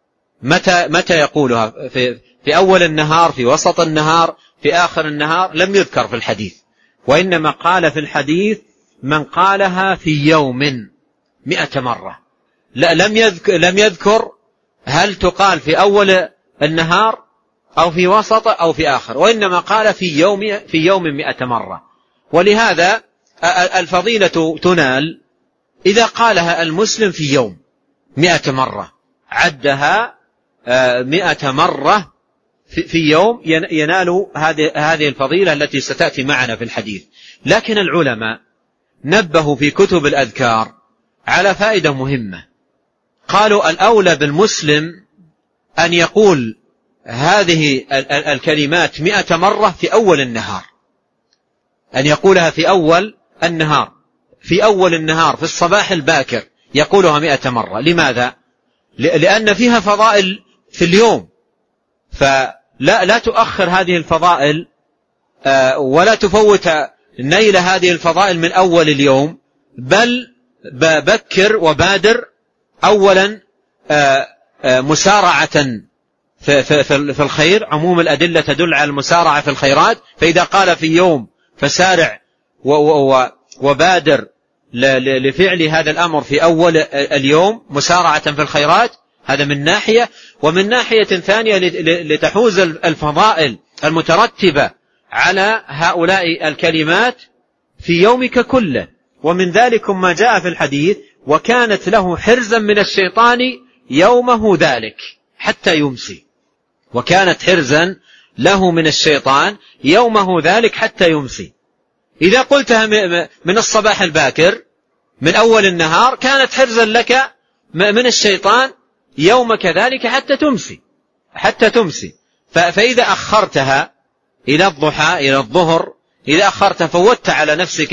متى يقولها؟ في أول النهار، في وسط النهار، في آخر النهار؟ لم يذكر في الحديث، وإنما قال في الحديث: من قالها في يوم 100 مرة. لم يذكر هل تقال في أول النهار أو في وسط أو في آخر، وإنما قال في يوم 100 مرة. ولهذا الفضيلة تنال إذا قالها المسلم في يوم 100 مرة، عدها 100 مرة في يوم، ينال هذه الفضيلة التي ستأتي معنا في الحديث. لكن العلماء نبهوا في كتب الأذكار على فائدة مهمة. قالوا الأولى بالمسلم أن يقول هذه الكلمات 100 مرة في أول النهار، أن يقولها في أول النهار، في أول النهار في الصباح الباكر يقولها 100 مرة. لماذا؟ لأن فيها فضائل في اليوم، فلا تؤخر هذه الفضائل ولا تفوت نيل هذه الفضائل من أول اليوم، بل وبادر أولا مسارعة في الخير. عموم الأدلة تدل على المسارعة في الخيرات، فإذا قال في يوم فسارع وبادر لفعل هذا الأمر في أول اليوم مسارعة في الخيرات. هذا من ناحية. ومن ناحية ثانية لتحوز الفضائل المترتبة على هؤلاء الكلمات في يومك كله. ومن ذلك ما جاء في الحديث: وكانت له حرزا من الشيطان يومه ذلك حتى يمسي. وكانت حرزا له من الشيطان يومه ذلك حتى يمسي. إذا قلتها من الصباح الباكر من أول النهار كانت حرزا لك من الشيطان يومك ذلك حتى تمسي. فإذا أخرتها إلى الضحى إلى الظهر، إذا أخرتها فوت على نفسك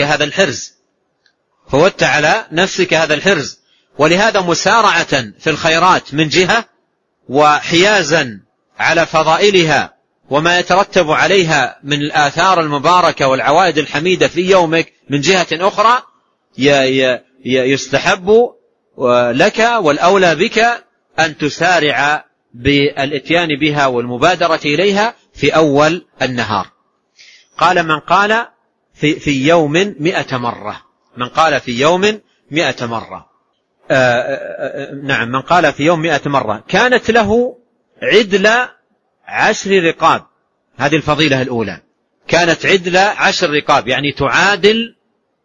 هذا الحرز. ولهذا مسارعة في الخيرات من جهة، وحيازا على فضائلها وما يترتب عليها من الآثار المباركة والعوائد الحميدة في يومك من جهة أخرى، يستحب لك والأولى بك أن تسارع بالإتيان بها والمبادرة إليها في أول النهار. قال من قال في يوم 100 مرة، من قال في يوم 100 مرة، نعم، من قال في يوم 100 مرة كانت له عدل 10 رقاب. هذه الفضيلة الأولى، كانت عدل 10 رقاب، يعني تعادل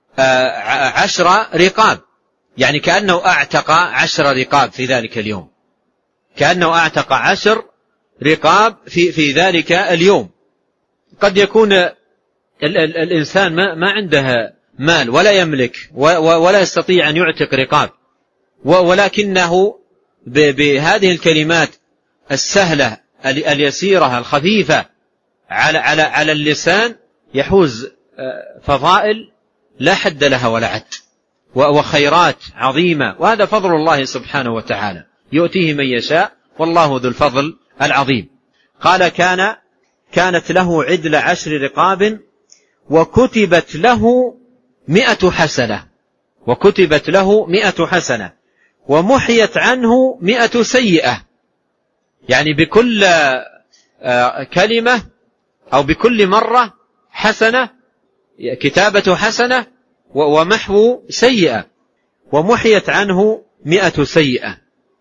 10 رقاب، يعني كأنه أعتق 10 رقاب في ذلك اليوم، كأنه أعتق 10 رقاب في ذلك اليوم. قد يكون الإنسان ما عنده مال ولا يملك ولا يستطيع أن يعتق رقاب، ولكنه بهذه الكلمات السهلة اليسيرة الخفيفة على اللسان يحوز فضائل لا حد لها ولا عد وخيرات عظيمة، وهذا فضل الله سبحانه وتعالى يؤتيه من يشاء، والله ذو الفضل العظيم. قال كانت له عدل 10 رقاب وكتبت له 100 حسنة، وكتبت له 100 حسنة ومحيت عنه 100 سيئة، يعني بكل كلمة أو بكل مرة حسنة، كتابة حسنة ومحو سيئة، ومحيت عنه 100 سيئة.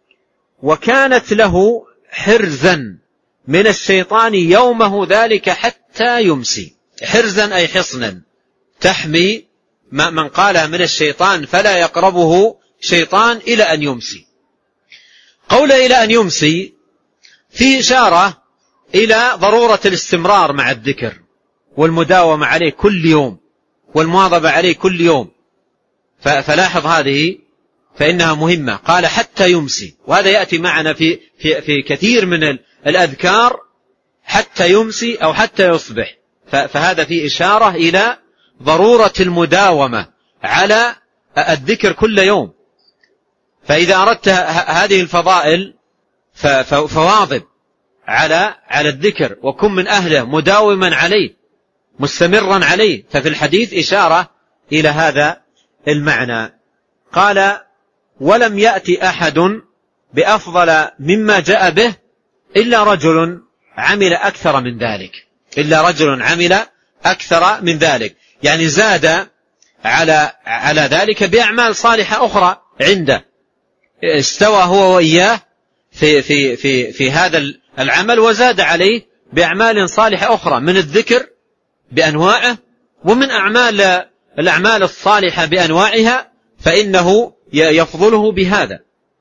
وكانت له حرزا من الشيطان يومه ذلك حتى يمسي. حرزا أي حصنا تحمي من قالها من الشيطان فلا يقربه شيطان إلى أن يمسي. قول إلى أن يمسي في إشارة إلى ضرورة الاستمرار مع الذكر والمداومة عليه كل يوم والمواظبة عليه كل يوم، فلاحظ هذه فإنها مهمة. قال حتى يمسي، وهذا يأتي معنا في كثير من الأذكار، حتى يمسي أو حتى يصبح، فهذا في إشارة إلى ضرورة المداومة على الذكر كل يوم. فإذا أردت هذه الفضائل فواظب على الذكر وكن من أهله مداوما عليه مستمرا عليه. ففي الحديث إشارة إلى هذا المعنى. قال ولم يأتي أحد بأفضل مما جاء به إلا رجل عمل أكثر من ذلك، إلا رجل عمل أكثر من ذلك، يعني زاد على ذلك بأعمال صالحة أخرى عنده، استوى هو وإياه في هذا العمل وزاد عليه بأعمال صالحة أخرى من الذكر بأنواعه ومن الأعمال الصالحة بأنواعها، فإنه يفضله بهذا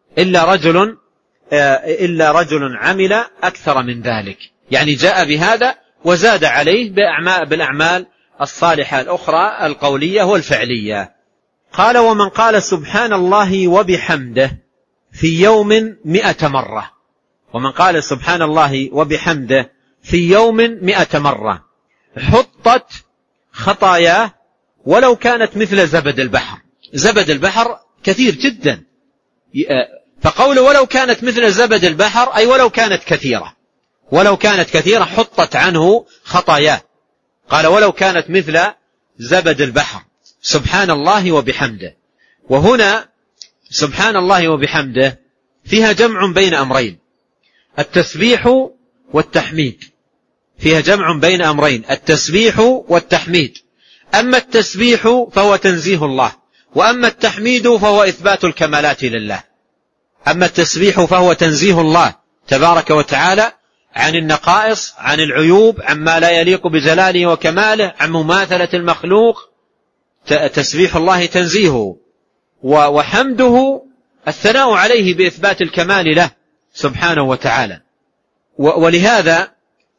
إلا رجل عمل أكثر من ذلك، يعني جاء بهذا وزاد عليه بالأعمال الصالحة الأخرى القولية والفعلية. قال ومن قال سبحان الله وبحمده في يوم 100 مرة، ومن قال سبحان الله وبحمده في يوم 100 مرة حطت خطاياه ولو كانت مثل زبد البحر. زبد البحر كثير جدا، فقول ولو كانت مثل زبد البحر أي ولو كانت كثيرة، ولو كانت كثيرة حطت عنه خطاياه. قال ولو كانت مثل زبد البحر سبحان الله وبحمده. وهنا سبحان الله وبحمده فيها جمع بين أمرين، التسبيح والتحميد، فيها جمع بين أمرين، التسبيح والتحميد. أما التسبيح فهو تنزيه الله، وأما التحميد فهو إثبات الكمالات لله. أما التسبيح فهو تنزيه الله تبارك وتعالى عن النقائص، عن العيوب، عما لا يليق بجلاله وكماله، عن مماثلة المخلوق، تسبيح الله تنزيهه، وحمده الثناء عليه بإثبات الكمال له سبحانه وتعالى. ولهذا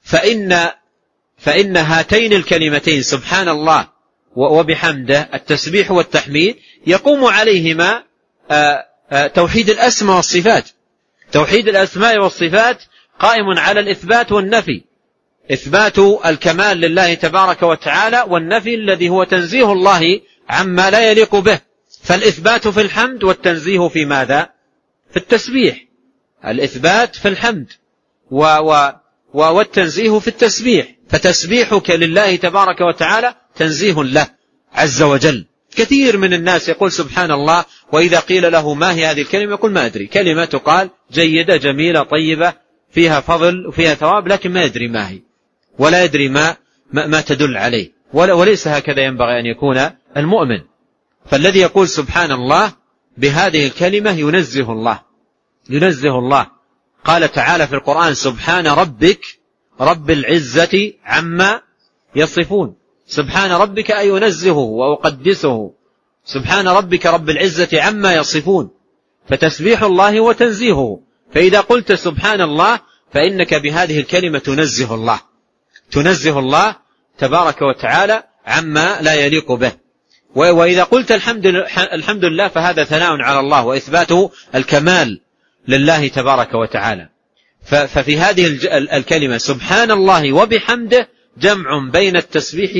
فإن هاتين الكلمتين سبحان الله وبحمده التسبيح والتحميد يقوم عليهما توحيد الأسماء والصفات. توحيد الأسماء والصفات قائم على الإثبات والنفي، إثبات الكمال لله تبارك وتعالى، والنفي الذي هو تنزيه الله عما لا يليق به. فالإثبات في الحمد والتنزيه في ماذا؟ في التسبيح. الإثبات في الحمد والتنزيه في التسبيح، فتسبيحك لله تبارك وتعالى تنزيه له عز وجل. كثير من الناس يقول سبحان الله، وإذا قيل له ما هي هذه الكلمة يقول ما أدري، كلمة تقال جيدة جميلة طيبة فيها فضل وفيها ثواب، لكن ما يدري ما هي ولا يدري ما تدل عليه. وليس هكذا ينبغي أن يكون المؤمن. فالذي يقول سبحان الله بهذه الكلمة ينزه الله. قال تعالى في القرآن: سبحان ربك رب العزة عما يصفون. سبحان ربك أي ينزهه وأقدسه، سبحان ربك رب العزة عما يصفون، فتسبيح الله وتنزيهه. فإذا قلت سبحان الله فإنك بهذه الكلمة تنزه الله تبارك وتعالى عما لا يليق به. وإذا قلت الحمد لله فهذا ثناء على الله وإثباته الكمال لله تبارك وتعالى. ففي هذه الكلمة سبحان الله وبحمده جمع بين التسبيح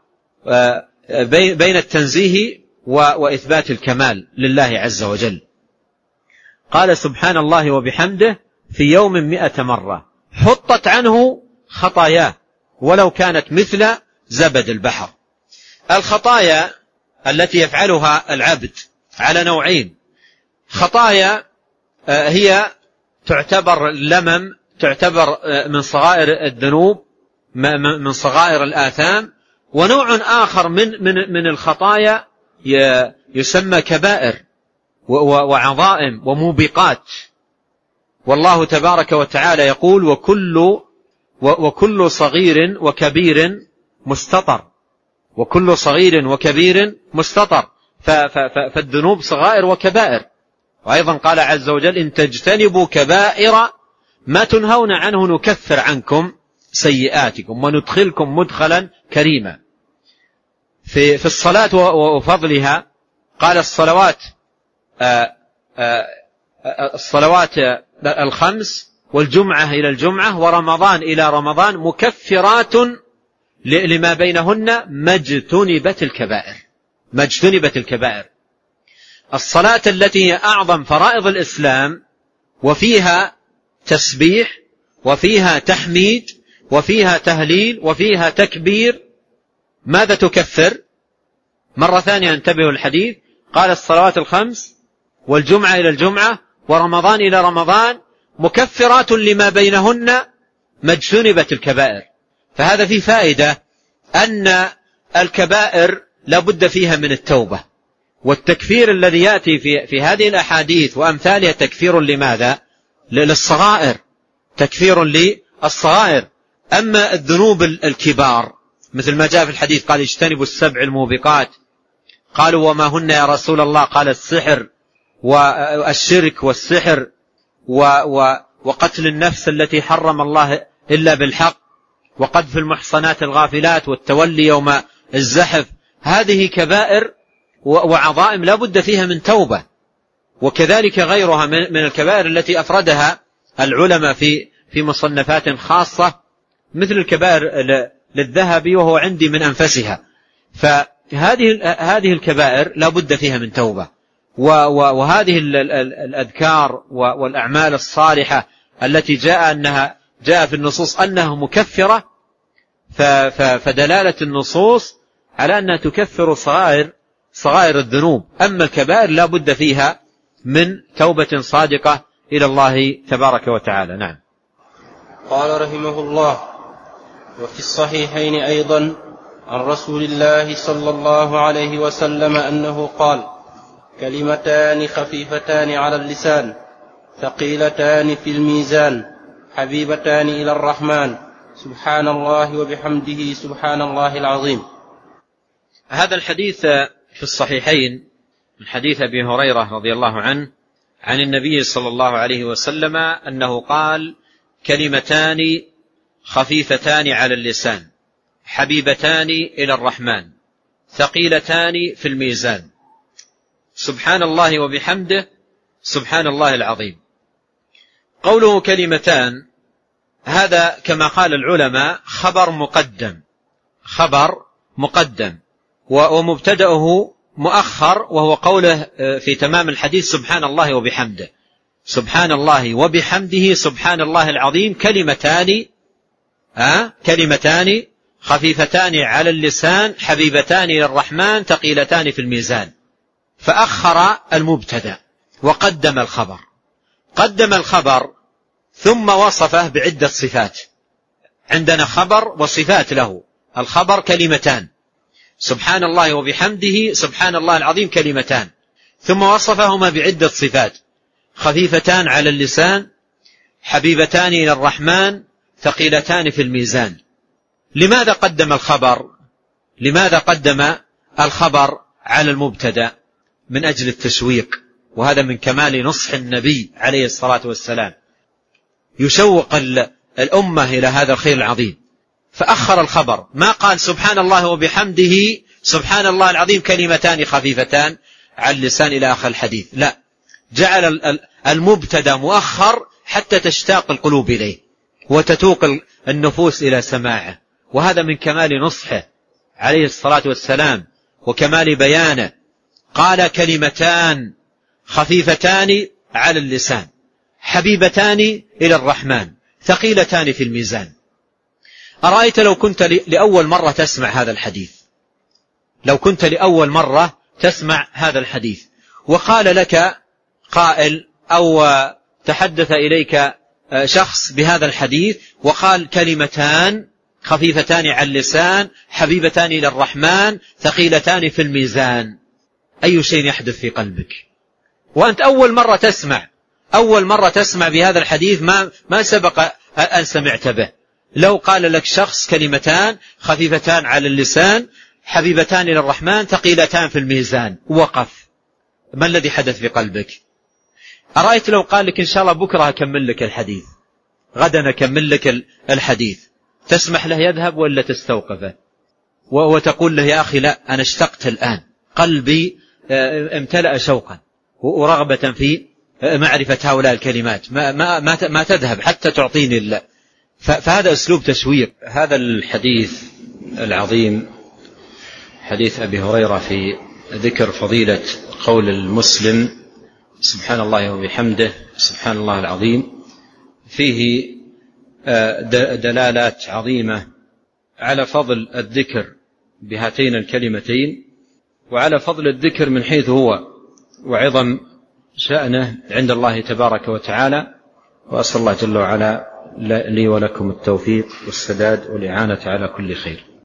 وبين التنزيه وإثبات الكمال لله عز وجل. قال سبحان الله وبحمده في يوم 100 مرة حطت عنه خطاياه ولو كانت مثل زبد البحر. الخطايا التي يفعلها العبد على نوعين: خطايا هي تعتبر لمم، تعتبر من صغائر الذنوب، من صغائر الآثام، ونوع آخر من الخطايا يسمى كبائر وعظائم وموبقات. والله تبارك وتعالى يقول: وكل صغير وكبير مستطر، وكل صغير وكبير مستطر. فالذنوب صغائر وكبائر. وأيضا قال عز وجل: إن تجتنبوا كبائر ما تنهون عنه نكفر عنكم سيئاتكم وندخلكم مدخلا كريما. في الصلاة وفضلها قال: الصلوات الخمس والجمعة إلى الجمعة ورمضان إلى رمضان مكفرات لما بينهن ما اجتنبت الكبائر. الصلاة التي هي أعظم فرائض الإسلام وفيها تسبيح وفيها تحميد وفيها تهليل وفيها تكبير، ماذا تكفر؟ مرة ثانية انتبهوا الحديث، قال: الصلوات الخمس والجمعة إلى الجمعة ورمضان إلى رمضان مكفرات لما بينهن ما اجتنبت الكبائر. فهذا فيه فائدة أن الكبائر لا بد فيها من التوبة، والتكفير الذي يأتي في هذه الأحاديث وأمثالها تكفير لماذا؟ للصغائر، تكفير للصغائر. أما الذنوب الكبار مثل ما جاء في الحديث قال: اجتنبوا السبع الموبقات. قالوا: وما هن يا رسول الله؟ قال: السحر والشرك والسحر وقتل النفس التي حرم الله إلا بالحق وقذف المحصنات الغافلات والتولي يوم الزحف. هذه كبائر وعظائم لا بد فيها من توبة. وكذلك غيرها من الكبائر التي أفردها العلماء في مصنفات خاصة، مثل الكبائر للذهب وهو عندي من أنفسها. فهذه الكبائر لا بد فيها من توبة. وهذه الأذكار والأعمال الصالحة التي جاء في النصوص أنها مكفرة، فدلالة النصوص على أنها تكفر صغائر الذنوب. أما الكبائر لا بد فيها من توبة صادقة إلى الله تبارك وتعالى. نعم. قال رحمه الله: وفي الصحيحين أيضا عن رسول الله صلى الله عليه وسلم أنه قال: كلمتان خفيفتان على اللسان ثقيلتان في الميزان حبيبتان إلى الرحمن سبحان الله وبحمده سبحان الله العظيم. هذا الحديث في الصحيحين من حديث أبي هريرة رضي الله عنه عن النبي صلى الله عليه وسلم أنه قال: كلمتان خفيفتان على اللسان حبيبتان إلى الرحمن ثقيلتان في الميزان سبحان الله وبحمده سبحان الله العظيم. قوله كلمتان هذا كما قال العلماء خبر مقدم ومبتدأه مؤخر، وهو قوله في تمام الحديث: سبحان الله وبحمده. سبحان الله وبحمده سبحان الله العظيم كلمتان كلمتان خفيفتان على اللسان حبيبتان إلى الرحمن ثقيلتان في الميزان. فأخر المبتدأ وقدم الخبر. قدم الخبر ثم وصفه بعدة صفات. عندنا خبر وصفات له. الخبر كلمتان، سبحان الله وبحمده سبحان الله العظيم كلمتان، ثم وصفهما بعدة صفات: خفيفتان على اللسان، حبيبتان إلى الرحمن، ثقيلتان في الميزان. لماذا قدم الخبر؟ لماذا قدم الخبر على المبتدأ؟ من أجل التشويق، وهذا من كمال نصح النبي عليه الصلاة والسلام، يشوق الأمة إلى هذا الخير العظيم. فأخر الخبر، ما قال سبحان الله وبحمده سبحان الله العظيم كلمتان خفيفتان على اللسان إلى آخر الحديث، لا، جعل المبتدأ مؤخر حتى تشتاق القلوب إليه وتتوق النفوس إلى سماعه، وهذا من كمال نصحه عليه الصلاة والسلام وكمال بيانه. قال كلمتان خفيفتان على اللسان حبيبتان إلى الرحمن ثقيلتان في الميزان. أرأيت لو كنت لأول مرة تسمع هذا الحديث، لو كنت لأول مرة تسمع هذا الحديث وقال لك قائل أو تحدث إليك شخص بهذا الحديث وقال كلمتان خفيفتان على اللسان حبيبتان إلى الرحمن ثقيلتان في الميزان، أي شيء يحدث في قلبك وأنت أول مرة تسمع بهذا الحديث، ما سبق أن سمعت به؟ لو قال لك شخص كلمتان خفيفتان على اللسان حبيبتان إلى الرحمن ثقيلتان في الميزان، وقف، ما الذي حدث في قلبك؟ أرأيت لو قال لك إن شاء الله بكرة أكمل لك الحديث، غدا أكمل لك الحديث، تسمح له يذهب ولا تستوقفه وتقول له يا أخي لا، أنا اشتقت الآن، قلبي امتلأ شوقا ورغبة في معرفة هؤلاء الكلمات، ما تذهب حتى تعطيني الله. فهذا أسلوب تشويق. هذا الحديث العظيم حديث أبي هريرة في ذكر فضيلة قول المسلم سبحان الله وبحمده سبحان الله العظيم، فيه دلالات عظيمة على فضل الذكر بهاتين الكلمتين، وعلى فضل الذكر من حيث هو وعظم شأنه عند الله تبارك وتعالى. وأسأل الله جل وعلا لي ولكم التوفيق والسداد والإعانة على كل خير.